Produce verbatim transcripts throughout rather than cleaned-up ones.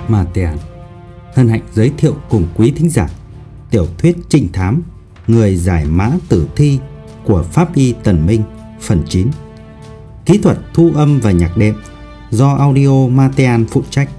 Matean hân hạnh giới thiệu cùng quý thính giả tiểu thuyết trinh thám Người giải mã tử thi của Pháp Y Tần Minh phần chín. Kỹ thuật thu âm và nhạc đệm do Audio Matean phụ trách.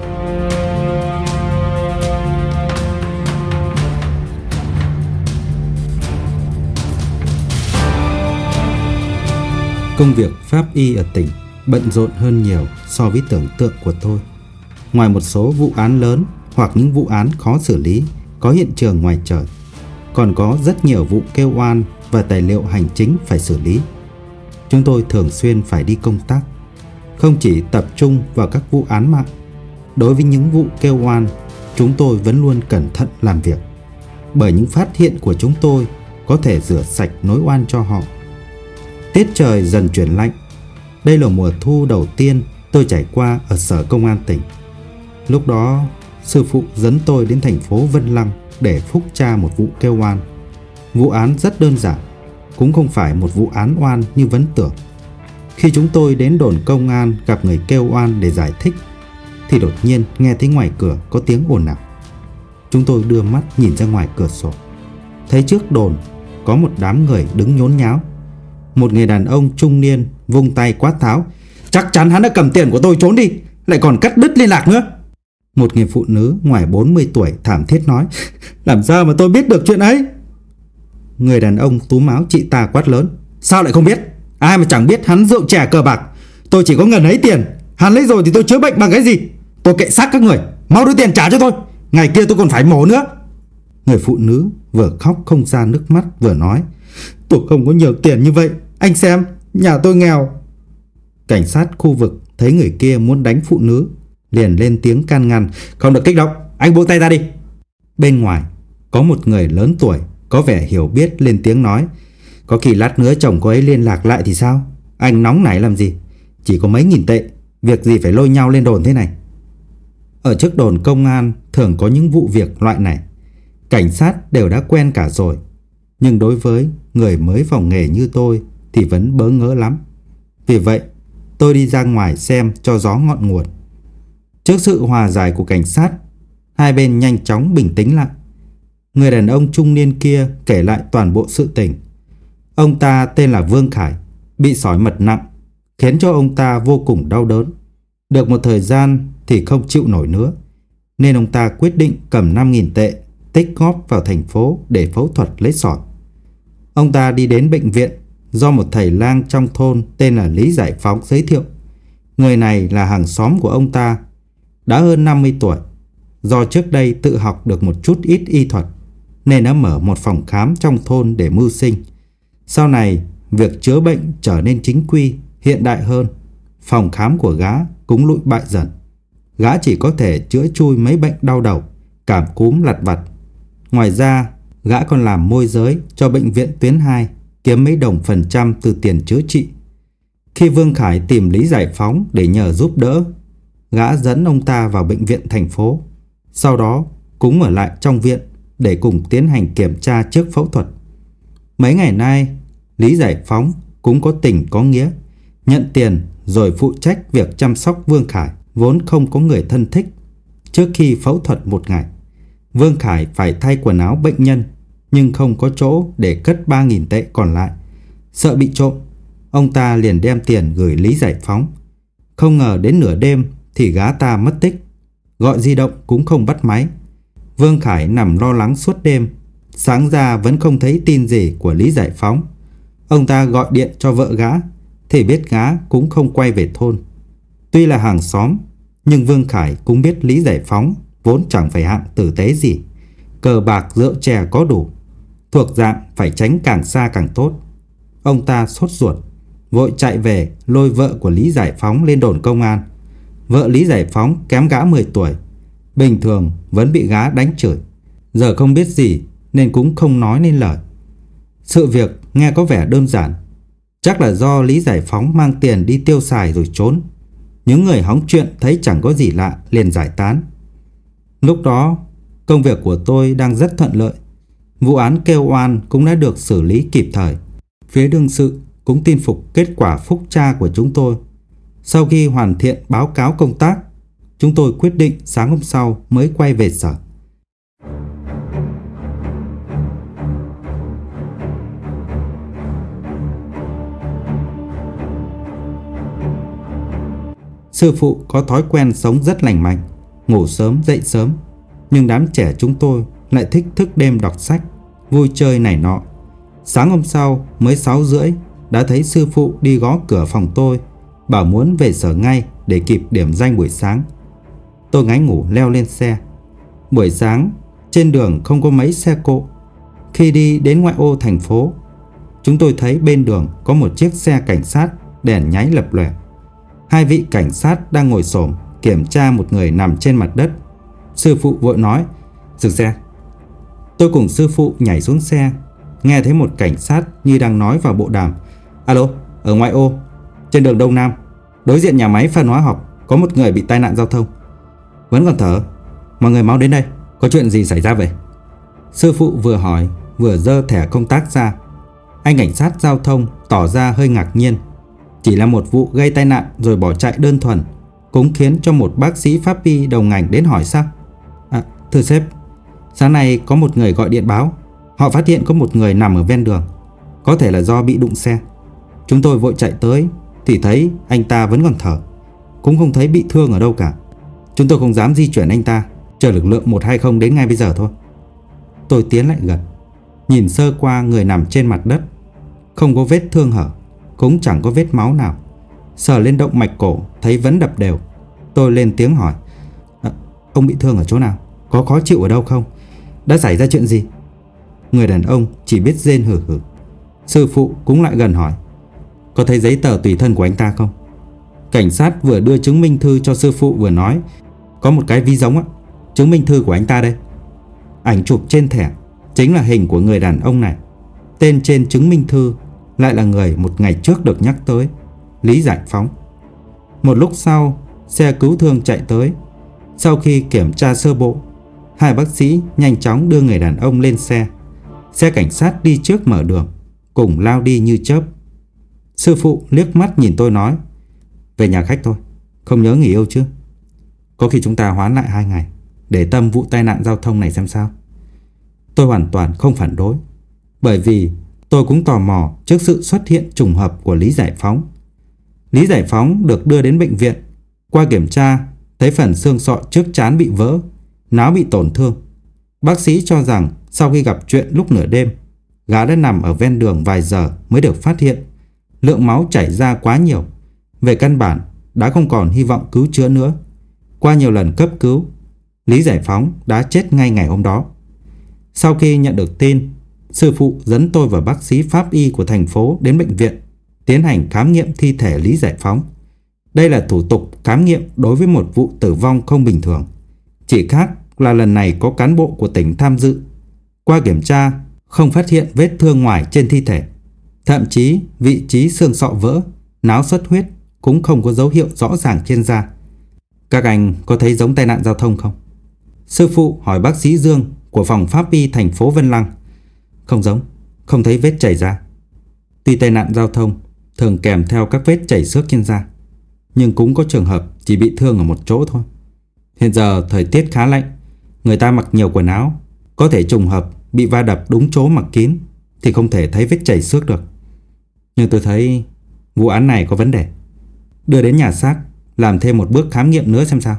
Công việc pháp y ở tỉnh bận rộn hơn nhiều so với tưởng tượng của tôi. Ngoài một số vụ án lớn hoặc những vụ án khó xử lý có hiện trường ngoài trời, còn có rất nhiều vụ kêu oan và tài liệu hành chính phải xử lý. Chúng tôi thường xuyên phải đi công tác, không chỉ tập trung vào các vụ án mạng. Đối với những vụ kêu oan, chúng tôi vẫn luôn cẩn thận làm việc, bởi những phát hiện của chúng tôi có thể rửa sạch nỗi oan cho họ. Tiết trời dần chuyển lạnh. Đây là mùa thu đầu tiên tôi trải qua ở sở công an tỉnh. Lúc đó, sư phụ dẫn tôi đến thành phố Vân Lăng để phúc tra một vụ kêu oan. Vụ án rất đơn giản, cũng không phải một vụ án oan như vẫn tưởng. Khi chúng tôi đến đồn công an gặp người kêu oan để giải thích, thì đột nhiên nghe thấy ngoài cửa có tiếng ồn ào. Chúng tôi đưa mắt nhìn ra ngoài cửa sổ, thấy trước đồn có một đám người đứng nhốn nháo. Một người đàn ông trung niên vung tay quát tháo: "Chắc chắn hắn đã cầm tiền của tôi trốn đi, lại còn cắt đứt liên lạc nữa." Một người phụ nữ ngoài bốn mươi tuổi thảm thiết nói: "Làm sao mà tôi biết được chuyện ấy?" Người đàn ông túm áo chị ta quát lớn: "Sao lại không biết? Ai mà chẳng biết hắn rượu chè cờ bạc. Tôi chỉ có ngần ấy tiền, hắn lấy rồi thì tôi chữa bệnh bằng cái gì? Tôi kệ xác các người, mau đưa tiền trả cho tôi, ngày kia tôi còn phải mổ nữa." Người phụ nữ vừa khóc không ra nước mắt vừa nói: "Tôi không có nhiều tiền như vậy, anh xem, nhà tôi nghèo." Cảnh sát khu vực thấy người kia muốn đánh phụ nữ, liền lên tiếng can ngăn: "Không được kích động, anh buông tay ra đi." Bên ngoài có một người lớn tuổi có vẻ hiểu biết lên tiếng nói: "Có khi lát nữa chồng cô ấy liên lạc lại thì sao? Anh nóng nảy làm gì? Chỉ có mấy nghìn tệ, việc gì phải lôi nhau lên đồn thế này?" Ở trước đồn công an thường có những vụ việc loại này. Cảnh sát đều đã quen cả rồi, nhưng đối với người mới vào nghề như tôi thì vẫn bỡ ngỡ lắm. Vì vậy tôi đi ra ngoài xem cho rõ ngọn nguồn. Trước sự hòa giải của cảnh sát, hai bên nhanh chóng bình tĩnh lại. Người đàn ông trung niên kia kể lại toàn bộ sự tình. Ông ta tên là Vương Khải, bị sỏi mật nặng, khiến cho ông ta vô cùng đau đớn. Được một thời gian thì không chịu nổi nữa, nên ông ta quyết định cầm năm nghìn tệ tích góp vào thành phố để phẫu thuật lấy sỏi. Ông ta đi đến bệnh viện do một thầy lang trong thôn tên là Lý Giải Phóng giới thiệu. Người này là hàng xóm của ông ta, đã hơn năm mươi tuổi. Do trước đây tự học được một chút ít y thuật, nên đã mở một phòng khám trong thôn để mưu sinh. Sau này, việc chữa bệnh trở nên chính quy, hiện đại hơn. Phòng khám của gã cũng lụi bại dần. Gã chỉ có thể chữa chui mấy bệnh đau đầu, cảm cúm lặt vặt. Ngoài ra, gã còn làm môi giới cho bệnh viện tuyến hai, kiếm mấy đồng phần trăm từ tiền chữa trị. Khi Vương Khải tìm Lý Giải Phóng để nhờ giúp đỡ, gã dẫn ông ta vào bệnh viện thành phố. Sau đó cũng ở lại trong viện để cùng tiến hành kiểm tra trước phẫu thuật. Mấy ngày nay, Lý Giải Phóng cũng có tình có nghĩa, nhận tiền rồi phụ trách việc chăm sóc Vương Khải, vốn không có người thân thích. Trước khi phẫu thuật một ngày, Vương Khải phải thay quần áo bệnh nhân, nhưng không có chỗ để cất ba nghìn tệ còn lại. Sợ bị trộm, ông ta liền đem tiền gửi Lý Giải Phóng. Không ngờ đến nửa đêm thì gã ta mất tích, gọi di động cũng không bắt máy. Vương Khải nằm lo lắng suốt đêm. Sáng ra vẫn không thấy tin gì của Lý Giải Phóng. Ông ta gọi điện cho vợ gã thì biết gã cũng không quay về thôn. Tuy là hàng xóm, nhưng Vương Khải cũng biết Lý Giải Phóng vốn chẳng phải hạng tử tế gì, cờ bạc rượu chè có đủ, thuộc dạng phải tránh càng xa càng tốt. Ông ta sốt ruột, vội chạy về lôi vợ của Lý Giải Phóng lên đồn công an. Vợ Lý Giải Phóng kém gã mười tuổi, bình thường vẫn bị gã đánh chửi, giờ không biết gì nên cũng không nói nên lời. Sự việc nghe có vẻ đơn giản, chắc là do Lý Giải Phóng mang tiền đi tiêu xài rồi trốn. Những người hóng chuyện thấy chẳng có gì lạ liền giải tán. Lúc đó công việc của tôi đang rất thuận lợi. Vụ án kêu oan cũng đã được xử lý kịp thời. Phía đương sự cũng tin phục kết quả phúc tra của chúng tôi. Sau khi hoàn thiện báo cáo công tác, chúng tôi quyết định sáng hôm sau mới quay về sở. Sư phụ có thói quen sống rất lành mạnh, ngủ sớm dậy sớm, nhưng đám trẻ chúng tôi lại thích thức đêm đọc sách, vui chơi này nọ. Sáng hôm sau mới sáu rưỡi đã thấy sư phụ đi gõ cửa phòng tôi, bảo muốn về sở ngay để kịp điểm danh buổi sáng. Tôi ngáy ngủ leo lên xe. Buổi sáng trên đường không có mấy xe cộ. Khi đi đến ngoại ô thành phố, chúng tôi thấy bên đường có một chiếc xe cảnh sát đèn nháy lập lòe. Hai vị cảnh sát đang ngồi xổm kiểm tra một người nằm trên mặt đất. Sư phụ vội nói: "Dừng xe." Tôi cùng sư phụ nhảy xuống xe, nghe thấy một cảnh sát như đang nói vào bộ đàm: "Alo, ở ngoại ô, trên đường Đông Nam, đối diện nhà máy phân hóa học, có một người bị tai nạn giao thông, vẫn còn thở. Mọi người mau đến đây, có chuyện gì xảy ra vậy?" Sư phụ vừa hỏi vừa giơ thẻ công tác ra. Anh cảnh sát giao thông tỏ ra hơi ngạc nhiên. Chỉ là một vụ gây tai nạn rồi bỏ chạy đơn thuần cũng khiến cho một bác sĩ pháp y đầu ngành đến hỏi sao? "À, thưa sếp, sáng nay có một người gọi điện báo, họ phát hiện có một người nằm ở ven đường, có thể là do bị đụng xe. Chúng tôi vội chạy tới thì thấy anh ta vẫn còn thở, cũng không thấy bị thương ở đâu cả. Chúng tôi không dám di chuyển anh ta, chờ lực lượng một hai không đến ngay bây giờ thôi." Tôi tiến lại gần, nhìn sơ qua người nằm trên mặt đất, không có vết thương hở, cũng chẳng có vết máu nào. Sờ lên động mạch cổ thấy vẫn đập đều. Tôi lên tiếng hỏi: à, "Ông bị thương ở chỗ nào? Có khó chịu ở đâu không? Đã xảy ra chuyện gì?" Người đàn ông chỉ biết rên hừ hừ. Sư phụ cũng lại gần hỏi: "Có thấy giấy tờ tùy thân của anh ta không?" Cảnh sát vừa đưa chứng minh thư cho sư phụ vừa nói: "Có một cái ví giống á, chứng minh thư của anh ta đây." Ảnh chụp trên thẻ chính là hình của người đàn ông này. Tên trên chứng minh thư lại là người một ngày trước được nhắc tới, Lý Giải Phóng. Một lúc sau, xe cứu thương chạy tới. Sau khi kiểm tra sơ bộ, hai bác sĩ nhanh chóng đưa người đàn ông lên xe. Xe cảnh sát đi trước mở đường, cùng lao đi như chớp. Sư phụ liếc mắt nhìn tôi nói: "Về nhà khách thôi, không nhớ nghỉ yêu chứ? Có khi chúng ta hoãn lại hai ngày để tâm vụ tai nạn giao thông này xem sao." Tôi hoàn toàn không phản đối, bởi vì tôi cũng tò mò trước sự xuất hiện trùng hợp của Lý Giải Phóng. Lý Giải Phóng được đưa đến bệnh viện. Qua kiểm tra, thấy phần xương sọ trước trán bị vỡ, não bị tổn thương. Bác sĩ cho rằng sau khi gặp chuyện lúc nửa đêm, gã đã nằm ở ven đường vài giờ mới được phát hiện. Lượng máu chảy ra quá nhiều, về căn bản đã không còn hy vọng cứu chữa nữa. Qua nhiều lần cấp cứu, Lý Giải Phóng đã chết ngay ngày hôm đó. Sau khi nhận được tin, sư phụ dẫn tôi và bác sĩ pháp y của thành phố đến bệnh viện tiến hành khám nghiệm thi thể Lý Giải Phóng. Đây là thủ tục khám nghiệm đối với một vụ tử vong không bình thường. Chỉ khác là lần này có cán bộ của tỉnh tham dự. Qua kiểm tra, không phát hiện vết thương ngoài trên thi thể. Thậm chí vị trí xương sọ vỡ, náo xuất huyết cũng không có dấu hiệu rõ ràng trên da. "Các anh có thấy giống tai nạn giao thông không?" Sư phụ hỏi bác sĩ Dương của phòng pháp y thành phố Vân Lăng. "Không giống, không thấy vết chảy da. Tuy tai nạn giao thông thường kèm theo các vết chảy xước trên da, nhưng cũng có trường hợp chỉ bị thương ở một chỗ thôi. Hiện giờ thời tiết khá lạnh, người ta mặc nhiều quần áo, có thể trùng hợp bị va đập đúng chỗ mặc kín thì không thể thấy vết chảy xước được. Nhưng tôi thấy vụ án này có vấn đề. Đưa đến nhà xác làm thêm một bước khám nghiệm nữa xem sao."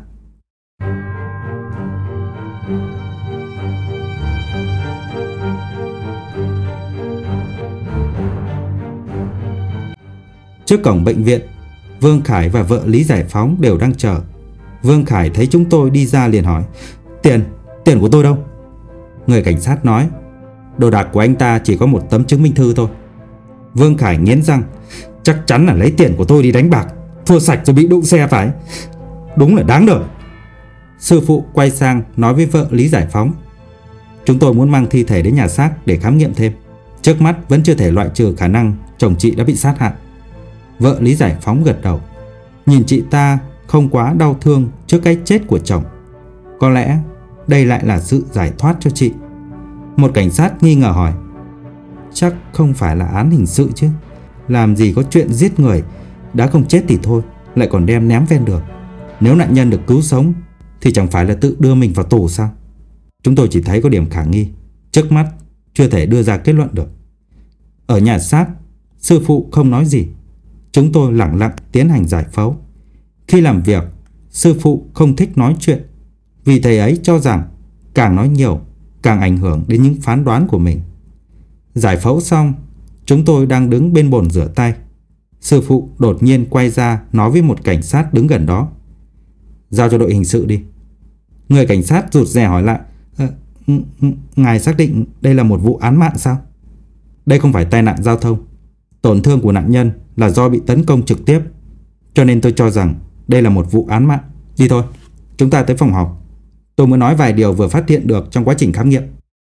Trước cổng bệnh viện, Vương Khải và vợ Lý Giải Phóng đều đang chờ. Vương Khải thấy chúng tôi đi ra liền hỏi: Tiền, tiền của tôi đâu?" Người cảnh sát nói: "Đồ đạc của anh ta chỉ có một tấm chứng minh thư thôi." Vương Khải nghiến răng: "Chắc chắn là lấy tiền của tôi đi đánh bạc, thua sạch rồi bị đụng xe phải. Đúng là đáng đời." Sư phụ quay sang nói với vợ Lý Giải Phóng: "Chúng tôi muốn mang thi thể đến nhà xác để khám nghiệm thêm. Trước mắt vẫn chưa thể loại trừ khả năng chồng chị đã bị sát hại." Vợ Lý Giải Phóng gật đầu. Nhìn chị ta không quá đau thương trước cái chết của chồng. Có lẽ đây lại là sự giải thoát cho chị. Một cảnh sát nghi ngờ hỏi: "Chắc không phải là án hình sự chứ? Làm gì có chuyện giết người, đã không chết thì thôi, lại còn đem ném ven đường. Nếu nạn nhân được cứu sống thì chẳng phải là tự đưa mình vào tù sao? Chúng tôi chỉ thấy có điểm khả nghi, trước mắt chưa thể đưa ra kết luận được. Ở nhà xác, sư phụ không nói gì. Chúng tôi lặng lặng tiến hành giải phẫu. Khi làm việc, sư phụ không thích nói chuyện, vì thầy ấy cho rằng càng nói nhiều càng ảnh hưởng đến những phán đoán của mình. Giải phẫu xong, chúng tôi đang đứng bên bồn rửa tay. Sư phụ đột nhiên quay ra nói với một cảnh sát đứng gần đó: "Giao cho đội hình sự đi." Người cảnh sát rụt rè hỏi lại: à, "Ngài xác định đây là một vụ án mạng sao?" "Đây không phải tai nạn giao thông. Tổn thương của nạn nhân là do bị tấn công trực tiếp, cho nên tôi cho rằng đây là một vụ án mạng. Đi thôi, chúng ta tới phòng họp. Tôi muốn nói vài điều vừa phát hiện được trong quá trình khám nghiệm."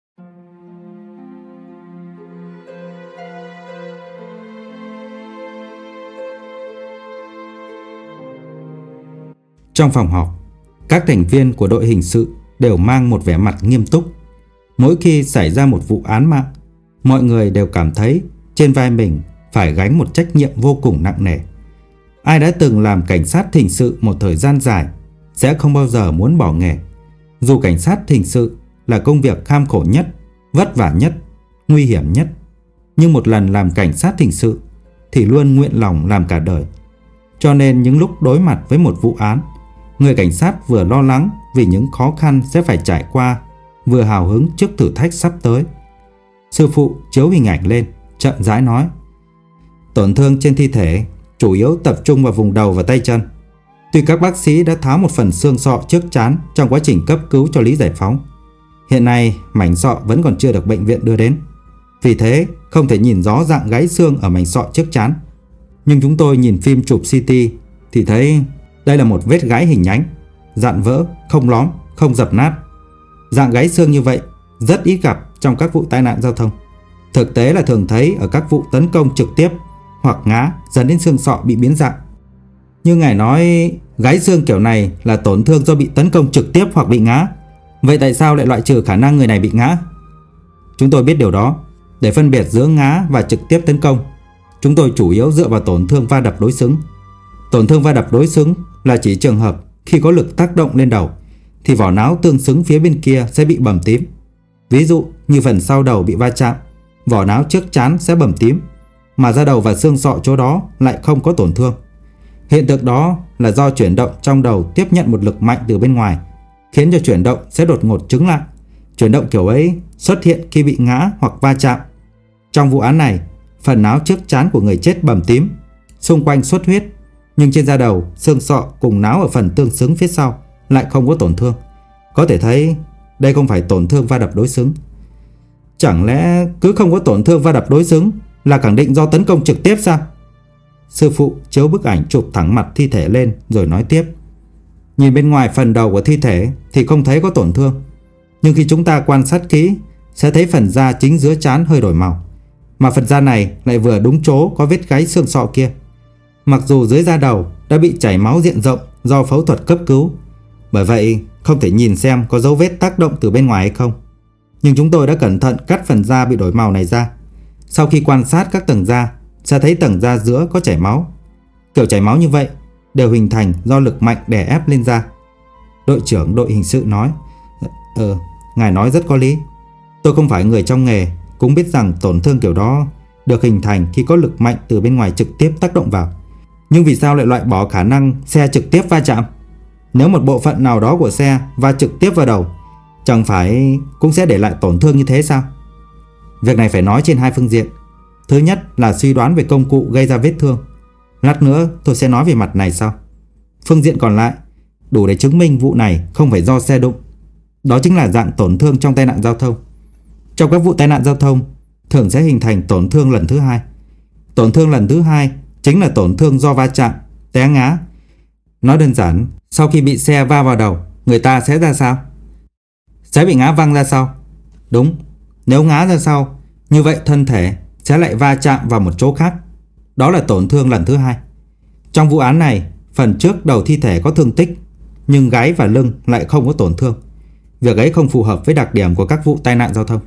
Trong phòng họp, các thành viên của đội hình sự đều mang một vẻ mặt nghiêm túc. Mỗi khi xảy ra một vụ án mạng, mọi người đều cảm thấy trên vai mình phải gánh một trách nhiệm vô cùng nặng nề. Ai đã từng làm cảnh sát hình sự một thời gian dài sẽ không bao giờ muốn bỏ nghề. Dù cảnh sát hình sự là công việc kham khổ nhất, vất vả nhất, nguy hiểm nhất, nhưng một lần làm cảnh sát hình sự thì luôn nguyện lòng làm cả đời. Cho nên những lúc đối mặt với một vụ án, người cảnh sát vừa lo lắng vì những khó khăn sẽ phải trải qua, vừa hào hứng trước thử thách sắp tới. Sư phụ chiếu hình ảnh lên, chậm rãi nói: "Tổn thương trên thi thể chủ yếu tập trung vào vùng đầu và tay chân. Tuy các bác sĩ đã tháo một phần xương sọ trước trán trong quá trình cấp cứu cho Lý Giải Phóng, hiện nay mảnh sọ vẫn còn chưa được bệnh viện đưa đến. Vì thế không thể nhìn rõ dạng gãy xương ở mảnh sọ trước trán. Nhưng chúng tôi nhìn phim chụp xê tê thì thấy đây là một vết gãy hình nhánh, dạn vỡ, không lóm, không dập nát. Dạng gãy xương như vậy rất ít gặp trong các vụ tai nạn giao thông. Thực tế là thường thấy ở các vụ tấn công trực tiếp hoặc ngã dẫn đến xương sọ bị biến dạng. Như ngài nói gãy xương kiểu này là tổn thương do bị tấn công trực tiếp hoặc bị ngã. Vậy tại sao lại loại trừ khả năng người này bị ngã?" "Chúng tôi biết điều đó. Để phân biệt giữa ngã và trực tiếp tấn công, chúng tôi chủ yếu dựa vào tổn thương va đập đối xứng. Tổn thương va đập đối xứng là chỉ trường hợp khi có lực tác động lên đầu thì vỏ não tương xứng phía bên kia sẽ bị bầm tím. Ví dụ như phần sau đầu bị va chạm, vỏ não trước trán sẽ bầm tím, mà da đầu và xương sọ chỗ đó lại không có tổn thương. Hiện tượng đó là do chuyển động trong đầu tiếp nhận một lực mạnh từ bên ngoài, khiến cho chuyển động sẽ đột ngột chững lại. Chuyển động kiểu ấy xuất hiện khi bị ngã hoặc va chạm. Trong vụ án này, phần não trước trán của người chết bầm tím, xung quanh xuất huyết, nhưng trên da đầu, xương sọ cùng não ở phần tương xứng phía sau lại không có tổn thương. Có thể thấy đây không phải tổn thương va đập đối xứng." "Chẳng lẽ cứ không có tổn thương va đập đối xứng là khẳng định do tấn công trực tiếp sao?" Sư phụ chiếu bức ảnh chụp thẳng mặt thi thể lên rồi nói tiếp: "Nhìn bên ngoài phần đầu của thi thể thì không thấy có tổn thương, nhưng khi chúng ta quan sát kỹ sẽ thấy phần da chính giữa trán hơi đổi màu, mà phần da này lại vừa đúng chỗ có vết gãy xương sọ kia. Mặc dù dưới da đầu đã bị chảy máu diện rộng do phẫu thuật cấp cứu, bởi vậy không thể nhìn xem có dấu vết tác động từ bên ngoài hay không. Nhưng chúng tôi đã cẩn thận cắt phần da bị đổi màu này ra. Sau khi quan sát các tầng da sẽ thấy tầng da giữa có chảy máu. Kiểu chảy máu như vậy đều hình thành do lực mạnh đè ép lên da." Đội trưởng đội hình sự nói: Ờ, ngài nói rất có lý. Tôi không phải người trong nghề, cũng biết rằng tổn thương kiểu đó được hình thành khi có lực mạnh từ bên ngoài trực tiếp tác động vào. Nhưng vì sao lại loại bỏ khả năng xe trực tiếp va chạm? Nếu một bộ phận nào đó của xe va trực tiếp vào đầu, chẳng phải cũng sẽ để lại tổn thương như thế sao? Việc này phải nói trên hai phương diện. Thứ nhất là suy đoán về công cụ gây ra vết thương. Lát nữa tôi sẽ nói về mặt này sau. Phương diện còn lại đủ để chứng minh vụ này không phải do xe đụng. Đó chính là dạng tổn thương trong tai nạn giao thông. Trong các vụ tai nạn giao thông thường sẽ hình thành tổn thương lần thứ hai. Tổn thương lần thứ hai chính là tổn thương do va chạm, té ngã. Nói đơn giản, sau khi bị xe va vào đầu, người ta sẽ ra sao? Sẽ bị ngã văng ra sau. Đúng, nếu ngã ra sau, như vậy thân thể sẽ lại va chạm vào một chỗ khác. Đó là tổn thương lần thứ hai. Trong vụ án này, phần trước đầu thi thể có thương tích, nhưng gáy và lưng lại không có tổn thương. Việc ấy không phù hợp với đặc điểm của các vụ tai nạn giao thông.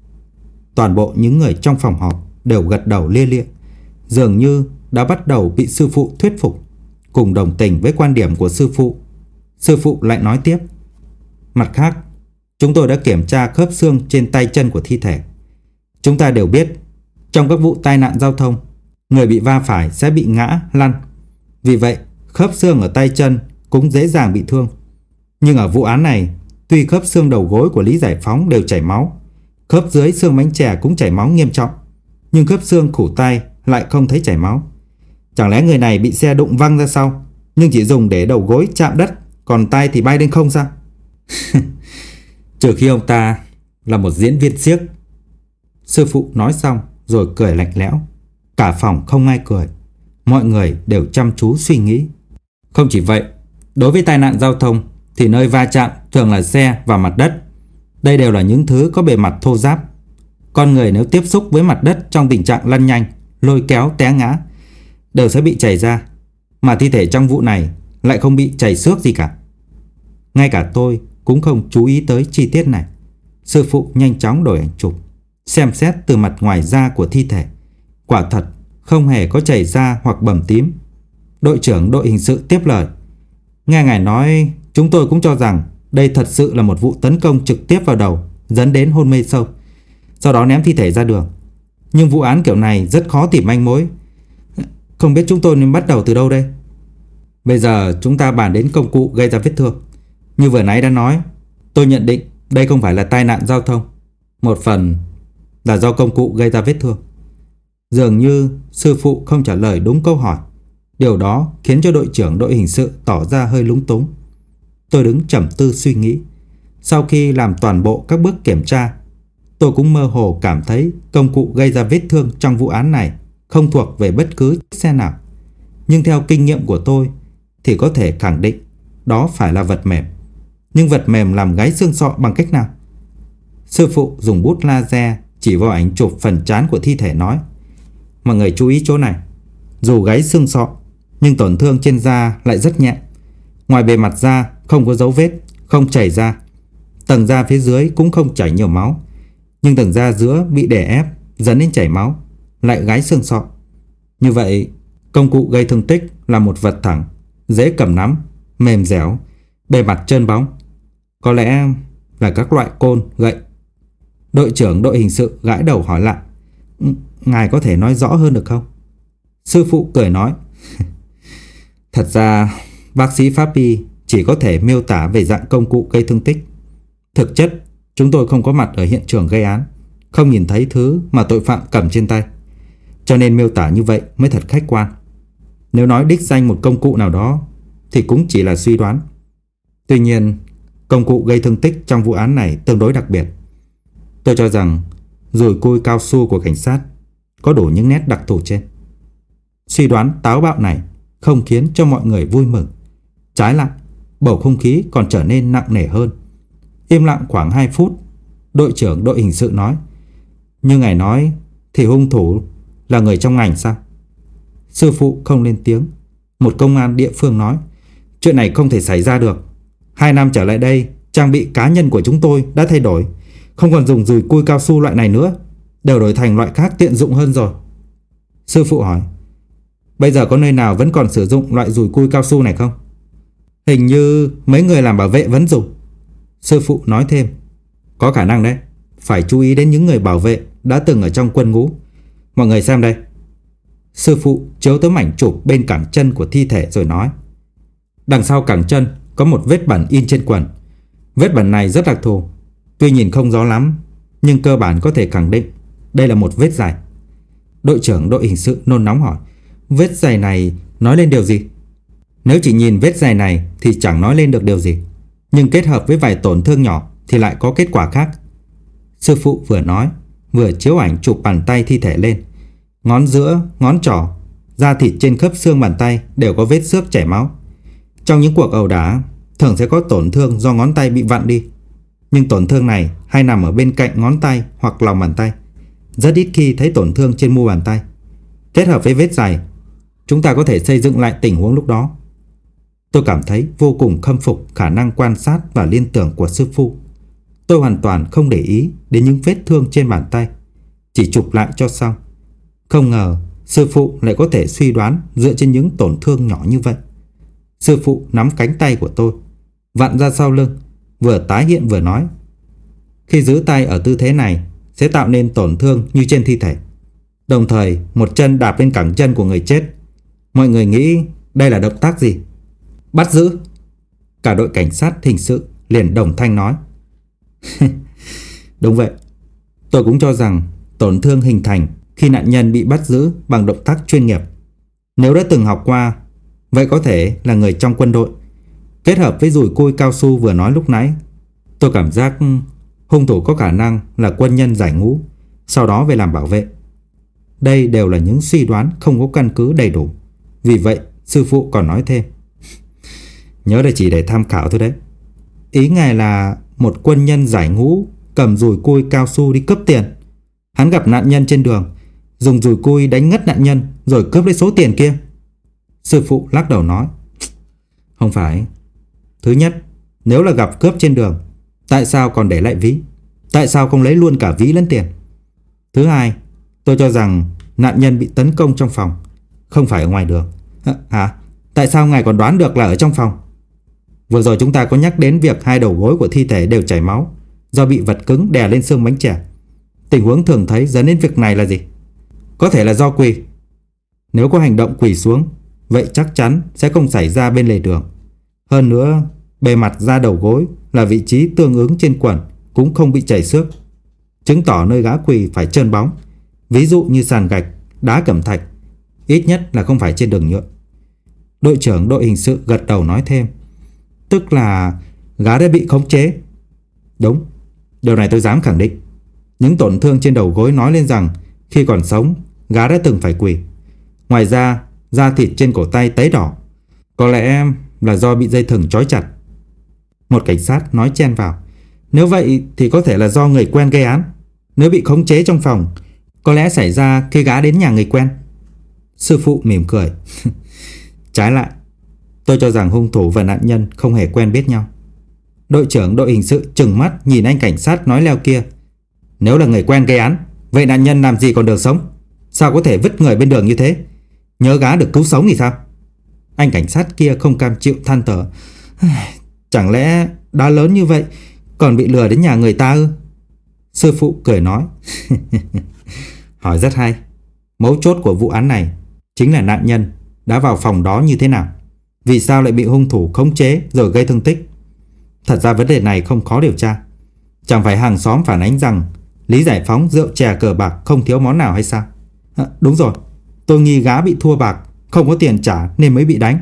Toàn bộ những người trong phòng họp đều gật đầu lia lịa, dường như đã bắt đầu bị sư phụ thuyết phục, cùng đồng tình với quan điểm của sư phụ Sư phụ lại nói tiếp. Mặt khác, chúng tôi đã kiểm tra khớp xương trên tay chân của thi thể. Chúng ta đều biết, trong các vụ tai nạn giao thông, người bị va phải sẽ bị ngã, lăn. Vì vậy, khớp xương ở tay chân cũng dễ dàng bị thương. Nhưng ở vụ án này, tuy khớp xương đầu gối của Lý Giải Phóng đều chảy máu, khớp dưới xương mánh chè cũng chảy máu nghiêm trọng, nhưng khớp xương khủ tay lại không thấy chảy máu. Chẳng lẽ người này bị xe đụng văng ra sau, nhưng chỉ dùng để đầu gối chạm đất, còn tay thì bay lên không sao? Trừ khi ông ta là một diễn viên xiếc. Sư phụ nói xong rồi cười lạnh lẽo. Cả phòng không ai cười, mọi người đều chăm chú suy nghĩ. Không chỉ vậy, đối với tai nạn giao thông thì nơi va chạm thường là xe và mặt đất. Đây đều là những thứ có bề mặt thô ráp. Con người nếu tiếp xúc với mặt đất trong tình trạng lăn nhanh, lôi kéo té ngã, đều sẽ bị chảy ra. Mà thi thể trong vụ này lại không bị chảy xước gì cả. Ngay cả tôi cũng không chú ý tới chi tiết này. Sư phụ nhanh chóng đổi ảnh chụp, xem xét từ mặt ngoài da của thi thể. Quả thật không hề có chảy da hoặc bầm tím. Đội trưởng đội hình sự tiếp lời. Nghe ngài nói, chúng tôi cũng cho rằng đây thật sự là một vụ tấn công trực tiếp vào đầu, dẫn đến hôn mê sâu, sau đó ném thi thể ra đường. Nhưng vụ án kiểu này rất khó tìm manh mối. Không biết chúng tôi nên bắt đầu từ đâu đây? Bây giờ chúng ta bàn đến công cụ gây ra vết thương. Như vừa nãy đã nói, tôi nhận định đây không phải là tai nạn giao thông. Một phần là do công cụ gây ra vết thương. Dường như sư phụ không trả lời đúng câu hỏi. Điều đó khiến cho đội trưởng đội hình sự tỏ ra hơi lúng túng. Tôi đứng trầm tư suy nghĩ. Sau khi làm toàn bộ các bước kiểm tra, tôi cũng mơ hồ cảm thấy công cụ gây ra vết thương trong vụ án này không thuộc về bất cứ xe nào. Nhưng theo kinh nghiệm của tôi thì có thể khẳng định đó phải là vật mềm. Nhưng vật mềm làm gáy xương sọ bằng cách nào? Sư phụ dùng bút laser chỉ vào ảnh chụp phần trán của thi thể nói. Mọi người chú ý chỗ này. Dù gáy xương sọ, nhưng tổn thương trên da lại rất nhẹ. Ngoài bề mặt da không có dấu vết, không chảy ra. Tầng da phía dưới cũng không chảy nhiều máu. Nhưng tầng da giữa bị đè ép, dẫn đến chảy máu, lại gáy xương sọ. Như vậy, công cụ gây thương tích là một vật thẳng, dễ cầm nắm, mềm dẻo, bề mặt trơn bóng. Có lẽ là các loại côn, gậy. Đội trưởng đội hình sự gãi đầu hỏi lại. Ngài có thể nói rõ hơn được không? Sư phụ cười nói. Thật ra bác sĩ pháp y chỉ có thể miêu tả về dạng công cụ gây thương tích. Thực chất chúng tôi không có mặt ở hiện trường gây án, không nhìn thấy thứ mà tội phạm cầm trên tay, cho nên miêu tả như vậy mới thật khách quan. Nếu nói đích danh một công cụ nào đó thì cũng chỉ là suy đoán. Tuy nhiên, công cụ gây thương tích trong vụ án này tương đối đặc biệt. Tôi cho rằng dùi cui cao su của cảnh sát có đủ những nét đặc thù trên. Suy đoán táo bạo này không khiến cho mọi người vui mừng. Trái lại, bầu không khí còn trở nên nặng nề hơn. Im lặng khoảng hai phút, đội trưởng đội hình sự nói. Như ngài nói thì hung thủ là người trong ngành sao? Sư phụ không lên tiếng. Một công an địa phương nói. Chuyện này không thể xảy ra được. Hai năm trở lại đây, trang bị cá nhân của chúng tôi đã thay đổi, không còn dùng dùi cui cao su loại này nữa, đều đổi thành loại khác tiện dụng hơn rồi. Sư phụ hỏi. Bây giờ có nơi nào vẫn còn sử dụng loại dùi cui cao su này không? Hình như mấy người làm bảo vệ vẫn dùng. Sư phụ nói thêm. Có khả năng đấy. Phải chú ý đến những người bảo vệ đã từng ở trong quân ngũ. Mọi người xem đây. Sư phụ chiếu tấm ảnh chụp bên cẳng chân của thi thể rồi nói. Đằng sau cẳng chân có một vết bẩn in trên quần. Vết bẩn này rất đặc thù. Tuy nhìn không rõ lắm, nhưng cơ bản có thể khẳng định đây là một vết giày. Đội trưởng đội hình sự nôn nóng hỏi. Vết giày này nói lên điều gì? Nếu chỉ nhìn vết giày này thì chẳng nói lên được điều gì, nhưng kết hợp với vài tổn thương nhỏ thì lại có kết quả khác. Sư phụ vừa nói vừa chiếu ảnh chụp bàn tay thi thể lên. Ngón giữa, ngón trỏ, da thịt trên khớp xương bàn tay đều có vết xước chảy máu. Trong những cuộc ẩu đả thường sẽ có tổn thương do ngón tay bị vặn đi, nhưng tổn thương này hay nằm ở bên cạnh ngón tay hoặc lòng bàn tay. Rất ít khi thấy tổn thương trên mu bàn tay. Kết hợp với vết giày, chúng ta có thể xây dựng lại tình huống lúc đó. Tôi cảm thấy vô cùng khâm phục khả năng quan sát và liên tưởng của sư phụ. Tôi hoàn toàn không để ý đến những vết thương trên bàn tay, chỉ chụp lại cho xong. Không ngờ sư phụ lại có thể suy đoán dựa trên những tổn thương nhỏ như vậy. Sư phụ nắm cánh tay của tôi, vặn ra sau lưng, vừa tái hiện vừa nói. Khi giữ tay ở tư thế này sẽ tạo nên tổn thương như trên thi thể. Đồng thời một chân đạp lên cẳng chân của người chết. Mọi người nghĩ đây là động tác gì? Bắt giữ. Cả đội cảnh sát hình sự liền đồng thanh nói. Đúng vậy. Tôi cũng cho rằng tổn thương hình thành khi nạn nhân bị bắt giữ bằng động tác chuyên nghiệp. Nếu đã từng học qua, vậy có thể là người trong quân đội. Kết hợp với dùi cui cao su vừa nói lúc nãy, tôi cảm giác hung thủ có khả năng là quân nhân giải ngũ, sau đó về làm bảo vệ. Đây đều là những suy đoán không có căn cứ đầy đủ. Vì vậy sư phụ còn nói thêm. Nhớ là chỉ để tham khảo thôi đấy. Ý ngài là một quân nhân giải ngũ cầm dùi cui cao su đi cướp tiền. Hắn gặp nạn nhân trên đường, dùng dùi cui đánh ngất nạn nhân rồi cướp lấy số tiền kia. Sư phụ lắc đầu nói. Không phải. Thứ nhất, nếu là gặp cướp trên đường, tại sao còn để lại ví? Tại sao không lấy luôn cả ví lẫn tiền? Thứ hai, tôi cho rằng nạn nhân bị tấn công trong phòng, không phải ở ngoài đường. Hả? Tại sao ngài còn đoán được là ở trong phòng? Vừa rồi chúng ta có nhắc đến việc hai đầu gối của thi thể đều chảy máu do bị vật cứng đè lên xương bánh chè. Tình huống thường thấy dẫn đến việc này là gì? Có thể là do quỳ. Nếu có hành động quỳ xuống, vậy chắc chắn sẽ không xảy ra bên lề đường. Hơn nữa, bề mặt da đầu gối là vị trí tương ứng trên quần cũng không bị chảy xước, chứng tỏ nơi gã quỳ phải trơn bóng. Ví dụ như sàn gạch, đá cẩm thạch, ít nhất là không phải trên đường nhựa. Đội trưởng đội hình sự gật đầu nói thêm. Tức là gã đã bị khống chế. Đúng, điều này tôi dám khẳng định. Những tổn thương trên đầu gối nói lên rằng khi còn sống, gã đã từng phải quỳ. Ngoài ra, da thịt trên cổ tay tấy đỏ, có lẽ là do bị dây thừng trói chặt. Một cảnh sát nói chen vào. Nếu vậy thì có thể là do người quen gây án. Nếu bị khống chế trong phòng, có lẽ xảy ra khi gã đến nhà người quen. Sư phụ mỉm cười. Trái lại, tôi cho rằng hung thủ và nạn nhân không hề quen biết nhau. Đội trưởng đội hình sự trừng mắt nhìn anh cảnh sát nói leo kia. Nếu là người quen gây án, vậy nạn nhân làm gì còn được sống? Sao có thể vứt người bên đường như thế? Nhớ gã được cứu sống thì sao? Anh cảnh sát kia không cam chịu than thở. Chẳng lẽ đá lớn như vậy còn bị lừa đến nhà người ta ư? Sư phụ cười nói. Hỏi rất hay. Mấu chốt của vụ án này chính là nạn nhân đã vào phòng đó như thế nào? Vì sao lại bị hung thủ khống chế rồi gây thương tích? Thật ra vấn đề này không khó điều tra. Chẳng phải hàng xóm phản ánh rằng Lý Giải Phóng rượu chè cờ bạc không thiếu món nào hay sao? À, đúng rồi, tôi nghi gã bị thua bạc, không có tiền trả nên mới bị đánh.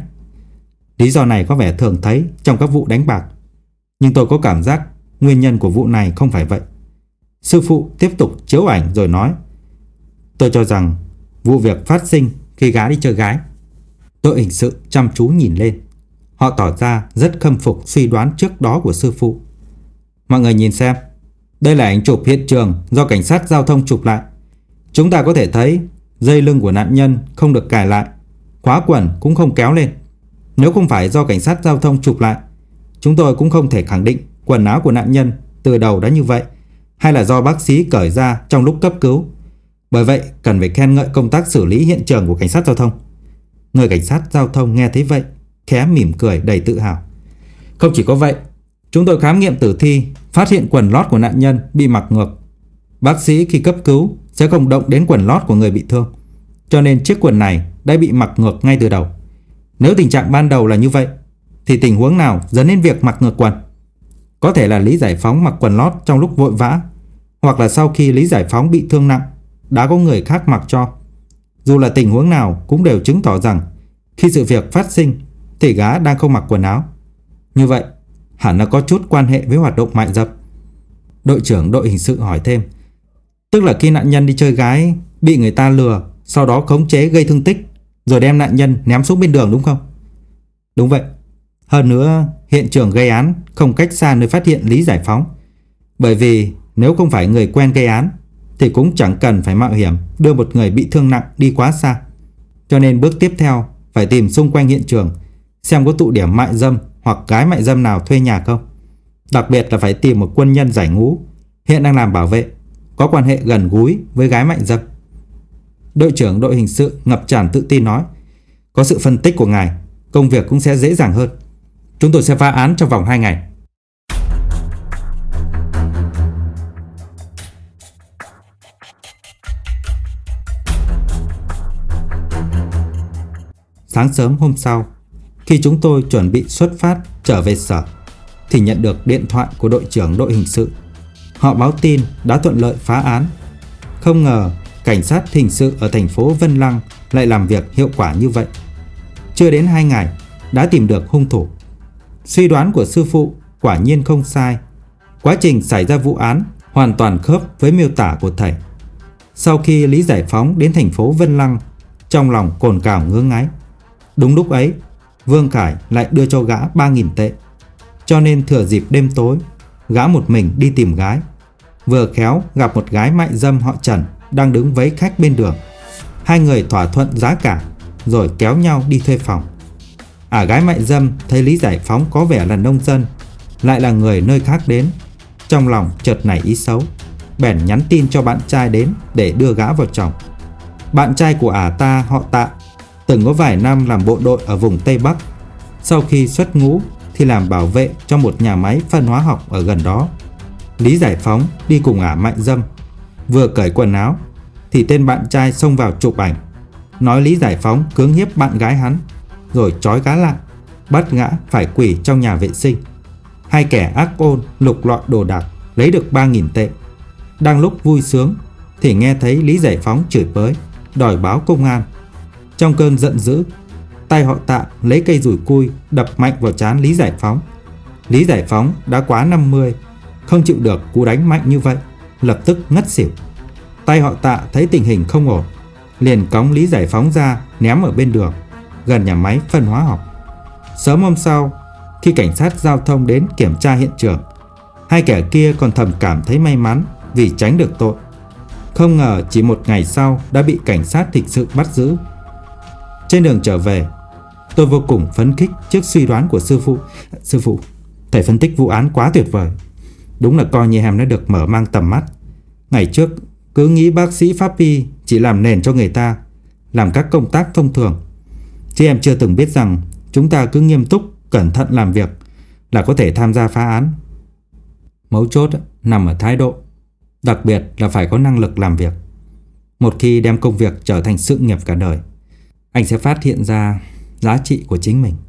Lý do này có vẻ thường thấy trong các vụ đánh bạc, nhưng tôi có cảm giác nguyên nhân của vụ này không phải vậy. Sư phụ tiếp tục chiếu ảnh rồi nói. Tôi cho rằng vụ việc phát sinh khi gã đi chơi gái. Đội hình sự chăm chú nhìn lên. Họ tỏ ra rất khâm phục suy đoán trước đó của sư phụ. Mọi người nhìn xem. Đây là ảnh chụp hiện trường do cảnh sát giao thông chụp lại. Chúng ta có thể thấy dây lưng của nạn nhân không được cài lại, khóa quần cũng không kéo lên. Nếu không phải do cảnh sát giao thông chụp lại, chúng tôi cũng không thể khẳng định quần áo của nạn nhân từ đầu đã như vậy, hay là do bác sĩ cởi ra trong lúc cấp cứu. Bởi vậy cần phải khen ngợi công tác xử lý hiện trường của cảnh sát giao thông. Người cảnh sát giao thông nghe thấy vậy khẽ mỉm cười đầy tự hào. Không chỉ có vậy, chúng tôi khám nghiệm tử thi, phát hiện quần lót của nạn nhân bị mặc ngược. Bác sĩ khi cấp cứu sẽ không động đến quần lót của người bị thương, cho nên chiếc quần này đã bị mặc ngược ngay từ đầu. Nếu tình trạng ban đầu là như vậy, thì tình huống nào dẫn đến việc mặc ngược quần? Có thể là Lý Giải Phóng mặc quần lót trong lúc vội vã, hoặc là sau khi Lý Giải Phóng bị thương nặng đã có người khác mặc cho. Dù là tình huống nào cũng đều chứng tỏ rằng khi sự việc phát sinh thì gã đang không mặc quần áo. Như vậy hẳn là có chút quan hệ với hoạt động mại dâm. Đội trưởng đội hình sự hỏi thêm. Tức là khi nạn nhân đi chơi gái bị người ta lừa, sau đó khống chế gây thương tích, rồi đem nạn nhân ném xuống bên đường đúng không? Đúng vậy. Hơn nữa hiện trường gây án không cách xa nơi phát hiện Lý Giải Phóng. Bởi vì nếu không phải người quen gây án thì cũng chẳng cần phải mạo hiểm đưa một người bị thương nặng đi quá xa. Cho nên bước tiếp theo phải tìm xung quanh hiện trường xem có tụ điểm mại dâm hoặc gái mại dâm nào thuê nhà không. Đặc biệt là phải tìm một quân nhân giải ngũ hiện đang làm bảo vệ, có quan hệ gần gũi với gái mại dâm. Đội trưởng đội hình sự ngập tràn tự tin nói. Có sự phân tích của ngài, công việc cũng sẽ dễ dàng hơn. Chúng tôi sẽ phá án trong vòng hai ngày. Sáng sớm hôm sau, khi chúng tôi chuẩn bị xuất phát trở về sở, thì nhận được điện thoại của đội trưởng đội hình sự. Họ báo tin đã thuận lợi phá án. Không ngờ cảnh sát hình sự ở thành phố Vân Lăng lại làm việc hiệu quả như vậy. Chưa đến hai ngày đã tìm được hung thủ. Suy đoán của sư phụ quả nhiên không sai. Quá trình xảy ra vụ án hoàn toàn khớp với miêu tả của thầy. Sau khi Lý Giải Phóng đến thành phố Vân Lăng, trong lòng cồn cào ngứa ngáy. Đúng lúc ấy, Vương Khải lại đưa cho gã ba nghìn tệ. Cho nên thừa dịp đêm tối, gã một mình đi tìm gái. Vừa khéo gặp một gái mại dâm họ Trần đang đứng vấy khách bên đường. Hai người thỏa thuận giá cả rồi kéo nhau đi thuê phòng. À, gái mại dâm thấy Lý Giải Phóng có vẻ là nông dân, lại là người nơi khác đến, trong lòng chợt nảy ý xấu, bèn nhắn tin cho bạn trai đến để đưa gã vào chồng. Bạn trai của ả ta họ Tạ, từng có vài năm làm bộ đội ở vùng Tây Bắc. Sau khi xuất ngũ thì làm bảo vệ cho một nhà máy phân hóa học ở gần đó. Lý Giải Phóng đi cùng ả mại dâm. Vừa cởi quần áo thì tên bạn trai xông vào chụp ảnh, nói Lý Giải Phóng cưỡng hiếp bạn gái hắn, rồi trói gã lại, bắt gã phải quỳ trong nhà vệ sinh. Hai kẻ ác ôn lục lọi đồ đạc, lấy được ba nghìn tệ. Đang lúc vui sướng thì nghe thấy Lý Giải Phóng chửi bới, đòi báo công an. Trong cơn giận dữ, tay họ Tạ lấy cây dùi cui đập mạnh vào trán Lý Giải Phóng. Lý Giải Phóng đã quá năm mươi, không chịu được cú đánh mạnh như vậy, lập tức ngất xỉu. Tay họ Tạ thấy tình hình không ổn, liền cõng Lý Giải Phóng ra ném ở bên đường gần nhà máy phân hóa học. Sớm hôm sau, khi cảnh sát giao thông đến kiểm tra hiện trường, hai kẻ kia còn thầm cảm thấy may mắn vì tránh được tội. Không ngờ chỉ một ngày sau đã bị cảnh sát hình sự bắt giữ. Trên đường trở về, tôi vô cùng phấn khích trước suy đoán của sư phụ. Sư phụ, thầy phân tích vụ án quá tuyệt vời. Đúng là coi như em đã được mở mang tầm mắt. Ngày trước cứ nghĩ bác sĩ pháp y chỉ làm nền cho người ta, làm các công tác thông thường, chứ em chưa từng biết rằng chúng ta cứ nghiêm túc, cẩn thận làm việc là có thể tham gia phá án. Mấu chốt nằm ở thái độ, đặc biệt là phải có năng lực làm việc. Một khi đem công việc trở thành sự nghiệp cả đời, anh sẽ phát hiện ra giá trị của chính mình.